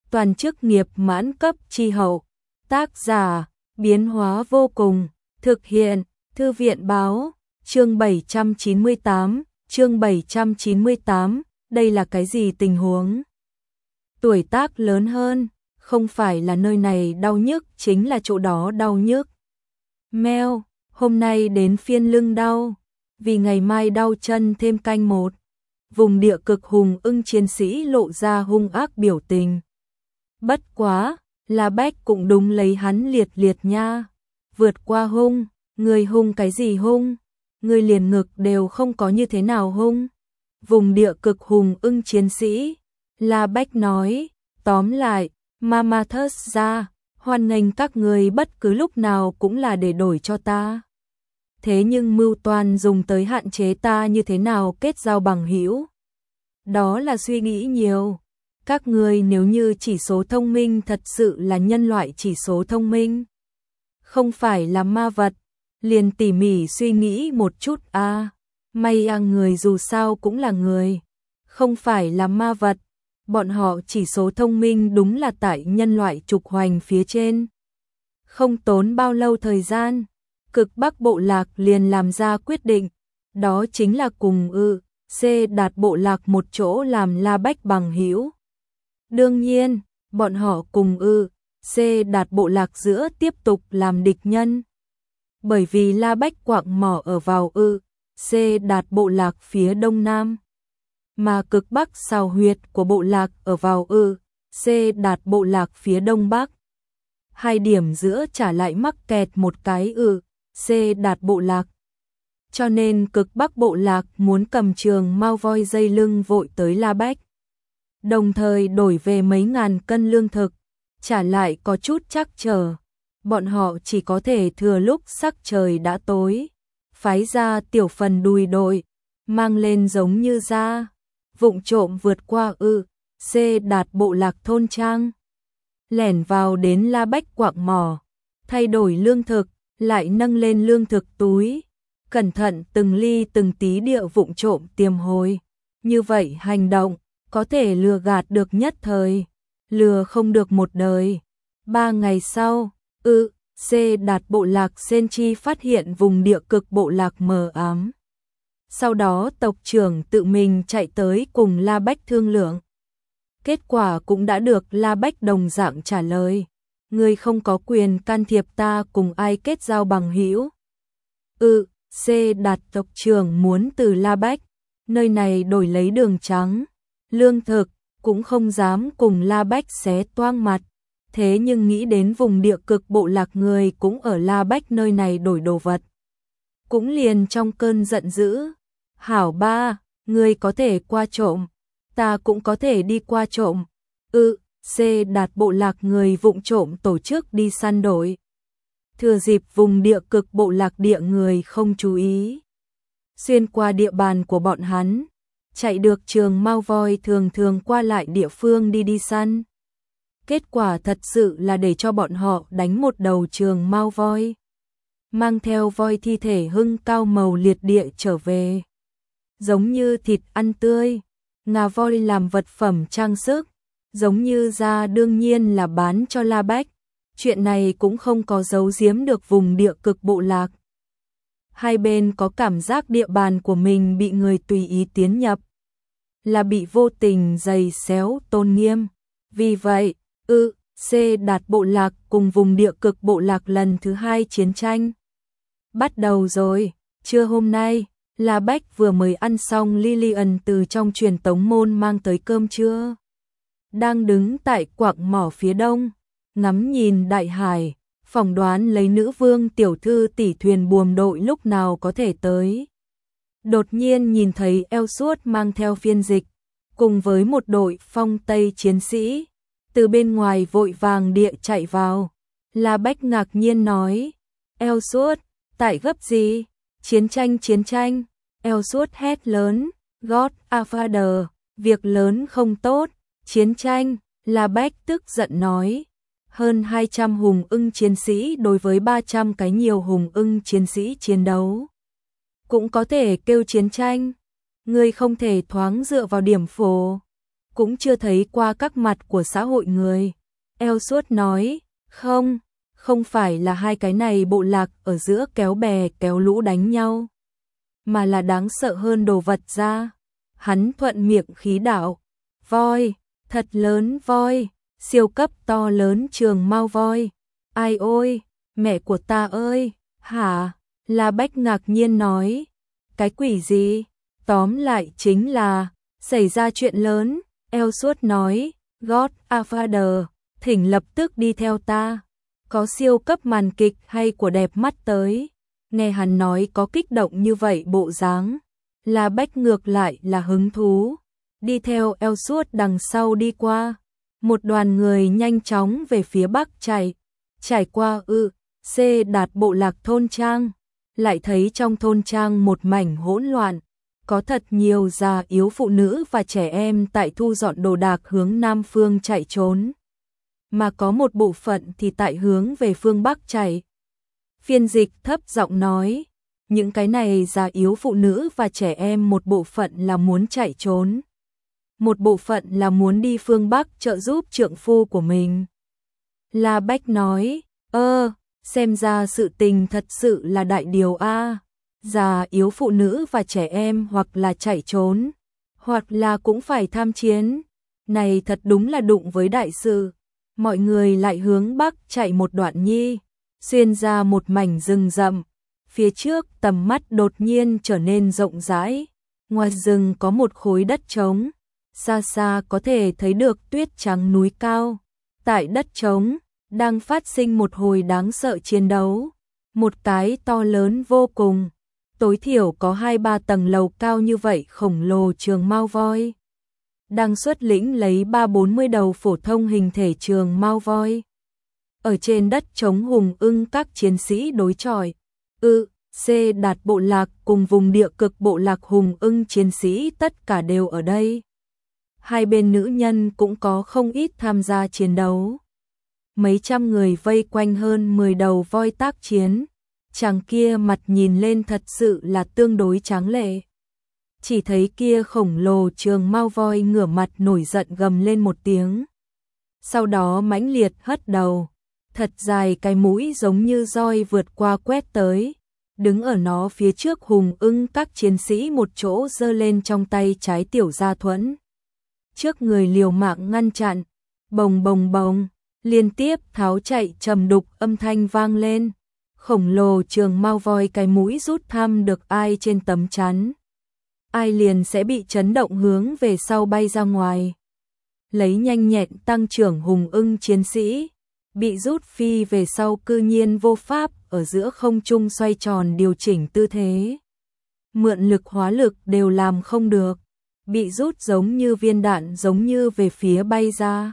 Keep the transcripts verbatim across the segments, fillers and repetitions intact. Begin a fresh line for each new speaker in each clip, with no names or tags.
toàn chức nghiệp mãn cấp chi hậu. Tác giả, biến hóa vô cùng, thực hiện, Thư viện báo, chương bảy trăm chín mươi tám, chương bảy trăm chín mươi tám, đây là cái gì tình huống? Tuổi tác lớn hơn, không phải là nơi này đau nhức, chính là chỗ đó đau nhức. Meo, hôm nay đến phiên lưng đau, vì ngày mai đau chân thêm canh một. Vùng địa cực hùng ưng chiến sĩ lộ ra hung ác biểu tình. Bất quá, La Bách cũng đúng lấy hắn liệt liệt nha. Vượt qua hung, người hung cái gì hung? Người liền ngực đều không có như thế nào hung. Vùng địa cực hùng ưng chiến sĩ, La Bách nói, tóm lại, Mamathus ra, hoan nghênh các người bất cứ lúc nào cũng là để đổi cho ta. Thế nhưng mưu toan dùng tới hạn chế ta như thế nào kết giao bằng hữu? Đó là suy nghĩ nhiều. Các người nếu như chỉ số thông minh thật sự là nhân loại chỉ số thông minh, không phải là ma vật, liền tỉ mỉ suy nghĩ một chút a. À, may à, người dù sao cũng là người, không phải là ma vật. Bọn họ chỉ số thông minh đúng là tại nhân loại trục hoành phía trên. Không tốn bao lâu thời gian, Cực Bắc bộ lạc liền làm ra quyết định, đó chính là cùng ư, C đạt bộ lạc một chỗ làm La Bách bằng hữu. Đương nhiên, bọn họ cùng ư, C đạt bộ lạc giữa tiếp tục làm địch nhân. Bởi vì La Bách quạng mỏ ở vào ư, C đạt bộ lạc phía đông nam, mà Cực Bắc xào huyệt của bộ lạc ở vào ư, C đạt bộ lạc phía đông bắc. Hai điểm giữa trả lại mắc kẹt một cái ư, C đạt bộ lạc. Cho nên Cực Bắc bộ lạc muốn cầm trường mao voi dây lưng vội tới La Bách. Đồng thời đổi về mấy ngàn cân lương thực, trả lại có chút trắc trở. Bọn họ chỉ có thể thừa lúc sắc trời đã tối, phái ra tiểu phần đùi đội, mang lên giống như ra, vụng trộm vượt qua ư, C đạt bộ lạc thôn trang. Lẻn vào đến La Bách quạng mỏ, thay đổi lương thực, lại nâng lên lương thực túi, cẩn thận từng ly từng tí địa vụng trộm tiềm hồi. Như vậy hành động, có thể lừa gạt được nhất thời, lừa không được một đời. Ba ngày sau, ư, C đạt bộ lạc Senchi phát hiện vùng địa cực bộ lạc mờ ám. Sau đó tộc trưởng tự mình chạy tới cùng La Bách thương lượng. Kết quả cũng đã được La Bách đồng dạng trả lời. Ngươi không có quyền can thiệp ta cùng ai kết giao bằng hữu. Ừ, C đạt tộc trưởng muốn từ La Bách, nơi này đổi lấy đường trắng, lương thực, cũng không dám cùng La Bách xé toang mặt. Thế nhưng nghĩ đến vùng địa cực bộ lạc người cũng ở La Bách nơi này đổi đồ vật, cũng liền trong cơn giận dữ. Hảo ba, ngươi có thể qua trộm, ta cũng có thể đi qua trộm. Ừ, C đạt bộ lạc người vụng trộm tổ chức đi săn đổi. Thừa dịp vùng địa cực bộ lạc địa người không chú ý, xuyên qua địa bàn của bọn hắn, chạy được trường mao voi thường thường qua lại địa phương đi đi săn. Kết quả thật sự là để cho bọn họ đánh một đầu trường mao voi, mang theo voi thi thể hưng cao màu liệt địa trở về. Giống như thịt ăn tươi, ngà voi làm vật phẩm trang sức, giống như da đương nhiên là bán cho La Bách. Chuyện này cũng không có giấu giếm được vùng địa cực bộ lạc. Hai bên có cảm giác địa bàn của mình bị người tùy ý tiến nhập, là bị vô tình giày xéo tôn nghiêm. Vì vậy, ư, C đạt bộ lạc cùng vùng địa cực bộ lạc lần thứ hai chiến tranh bắt đầu rồi. Trưa hôm nay, La Bách vừa mới ăn xong Lillian từ trong truyền tống môn mang tới cơm trưa. Đang đứng tại quạng mỏ phía đông, ngắm nhìn đại hải, phỏng đoán lấy nữ vương tiểu thư tỷ thuyền buồm đội lúc nào có thể tới. Đột nhiên nhìn thấy Ellsworth mang theo phiên dịch, cùng với một đội phong Tây chiến sĩ, từ bên ngoài vội vàng địa chạy vào. La Bách ngạc nhiên nói, Ellsworth, tại gấp gì? Chiến tranh chiến tranh. Ellsworth hét lớn, God a Father, việc lớn không tốt, chiến tranh. La Bách tức giận nói, hơn hai trăm hùng ưng chiến sĩ đối với ba trăm cái nhiều hùng ưng chiến sĩ chiến đấu, cũng có thể kêu chiến tranh. Ngươi không thể thoáng dựa vào điểm phổ cũng chưa thấy qua các mặt của xã hội người. Ellsworth nói, không, không phải là hai cái này bộ lạc ở giữa kéo bè kéo lũ đánh nhau, mà là đáng sợ hơn đồ vật ra. Hắn thuận miệng khí đạo, voi, thật lớn voi, siêu cấp to lớn trường mao voi. Ai ôi, mẹ của ta ơi, hả? La Bách ngạc nhiên nói, cái quỷ gì? Tóm lại chính là, xảy ra chuyện lớn. Ellsworth nói, God a Father, thỉnh lập tức đi theo ta. Có siêu cấp màn kịch hay của đẹp mắt tới. Nghe hắn nói có kích động như vậy bộ dáng, La Bách ngược lại là hứng thú. Đi theo Ellsworth đằng sau đi qua. Một đoàn người nhanh chóng về phía bắc chạy. Trải qua ư, C đạt bộ lạc thôn trang. Lại thấy trong thôn trang một mảnh hỗn loạn. Có thật nhiều già yếu phụ nữ và trẻ em tại thu dọn đồ đạc hướng nam phương chạy trốn. Mà có một bộ phận thì tại hướng về phương bắc chạy. Phiên dịch thấp giọng nói, những cái này già yếu phụ nữ và trẻ em một bộ phận là muốn chạy trốn. Một bộ phận là muốn đi phương bắc trợ giúp trượng phu của mình. La Bách nói, ơ, xem ra sự tình thật sự là đại điều a. Già yếu phụ nữ và trẻ em hoặc là chạy trốn, hoặc là cũng phải tham chiến. Này thật đúng là đụng với đại sự. Mọi người lại hướng bắc chạy một đoạn nhi, xuyên ra một mảnh rừng rậm. Phía trước tầm mắt đột nhiên trở nên rộng rãi. Ngoài rừng có một khối đất trống, xa xa có thể thấy được tuyết trắng núi cao. Tại đất trống, đang phát sinh một hồi đáng sợ chiến đấu. Một cái to lớn vô cùng, tối thiểu có hai ba tầng lầu cao như vậy khổng lồ trường mao voi. Đang xuất lĩnh lấy ba bốn mươi đầu phổ thông hình thể trường mao voi. Ở trên đất trống hùng ưng các chiến sĩ đối chọi. Ư, C đạt bộ lạc cùng vùng địa cực bộ lạc hùng ưng chiến sĩ tất cả đều ở đây. Hai bên nữ nhân cũng có không ít tham gia chiến đấu. Mấy trăm người vây quanh hơn mười đầu voi tác chiến. Chàng kia mặt nhìn lên thật sự là tương đối tráng lệ. Chỉ thấy kia khổng lồ trường mao voi ngửa mặt nổi giận gầm lên một tiếng. Sau đó mãnh liệt hất đầu. Thật dài cái mũi giống như roi vượt qua quét tới. Đứng ở nó phía trước hùng ưng các chiến sĩ một chỗ giơ lên trong tay trái tiểu gia thuẫn. Trước người liều mạng ngăn chặn. Bồng bồng bồng. Liên tiếp tháo chạy trầm đục âm thanh vang lên. Khổng lồ trường mao voi cái mũi rút thăm được ai trên tấm chắn. Ai liền sẽ bị chấn động hướng về sau bay ra ngoài. Lấy nhanh nhẹn tăng trưởng hùng ưng chiến sĩ. Bị rút phi về sau cư nhiên vô pháp ở giữa không trung xoay tròn điều chỉnh tư thế. Mượn lực hóa lực đều làm không được. Bị rút giống như viên đạn giống như về phía bay ra.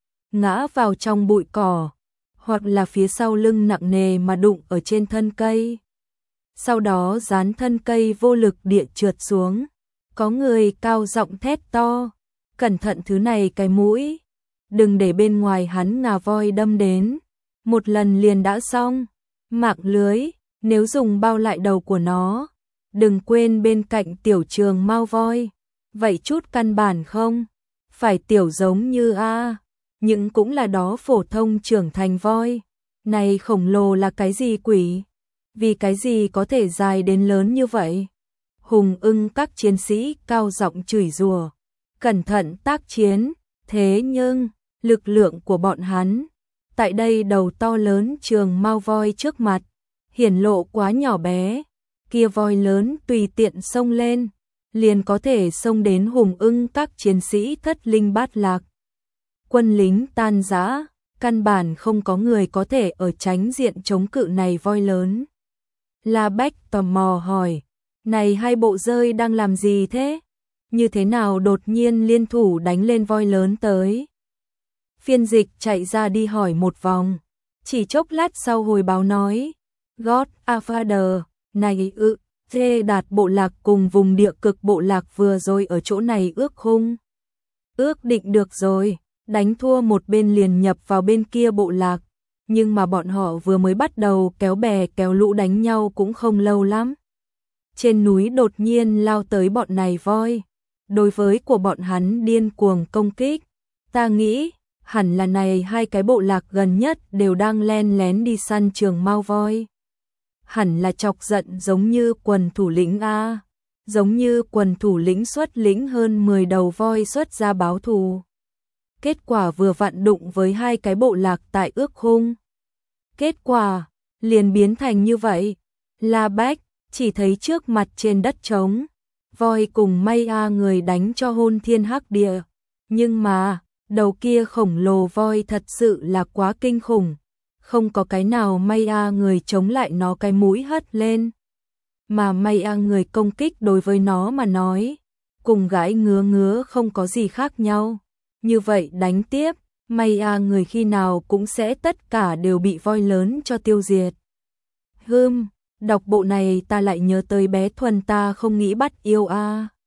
Ngã vào trong bụi cỏ. Hoặc là phía sau lưng nặng nề mà đụng ở trên thân cây. Sau đó dán thân cây vô lực địa trượt xuống. Có người cao giọng thét to. Cẩn thận thứ này cái mũi. Đừng để bên ngoài hắn ngà voi đâm đến. Một lần liền đã xong. Mạng lưới, nếu dùng bao lại đầu của nó. Đừng quên bên cạnh tiểu trường mao voi. Vậy chút căn bản không? Phải tiểu giống như A. Nhưng cũng là đó phổ thông trưởng thành voi. Này khổng lồ là cái gì quỷ? Vì cái gì có thể dài đến lớn như vậy? Hùng ưng các chiến sĩ cao giọng chửi rủa. Cẩn thận tác chiến. Thế nhưng, lực lượng của bọn hắn, tại đây đầu to lớn trường mao voi trước mặt, hiển lộ quá nhỏ bé. Kia voi lớn tùy tiện xông lên, liền có thể xông đến hùng ưng các chiến sĩ thất linh bát lạc. Quân lính tan rã, căn bản không có người có thể ở tránh diện chống cự này voi lớn. La Bách tò mò hỏi, này hai bộ rơi đang làm gì thế? Như thế nào đột nhiên liên thủ đánh lên voi lớn tới? Phiên dịch chạy ra đi hỏi một vòng, chỉ chốc lát sau hồi báo nói, God a Father, này ư, dê đạt bộ lạc cùng vùng địa cực bộ lạc vừa rồi ở chỗ này ước hung. Ước định được rồi, đánh thua một bên liền nhập vào bên kia bộ lạc, nhưng mà bọn họ vừa mới bắt đầu kéo bè kéo lũ đánh nhau cũng không lâu lắm. Trên núi đột nhiên lao tới bọn này voi, đối với của bọn hắn điên cuồng công kích. Ta nghĩ, hẳn là này hai cái bộ lạc gần nhất đều đang len lén đi săn trường mao voi. Hẳn là chọc giận giống như quần thủ lĩnh A, giống như quần thủ lĩnh xuất lĩnh hơn mười đầu voi xuất ra báo thù. Kết quả vừa vặn đụng với hai cái bộ lạc tại ước hung. Kết quả, liền biến thành như vậy. La Bách, chỉ thấy trước mặt trên đất trống, voi cùng Mây A người đánh cho hôn thiên hắc địa. Nhưng mà, đầu kia khổng lồ voi thật sự là quá kinh khủng. Không có cái nào Mây A người chống lại nó cái mũi hất lên. Mà Mây A người công kích đối với nó mà nói, cùng gãi ngứa ngứa không có gì khác nhau. Như vậy đánh tiếp, Mây A người khi nào cũng sẽ tất cả đều bị voi lớn cho tiêu diệt. Hừm, đọc bộ này ta lại nhớ tới bé Thuần ta không nghĩ bắt yêu a.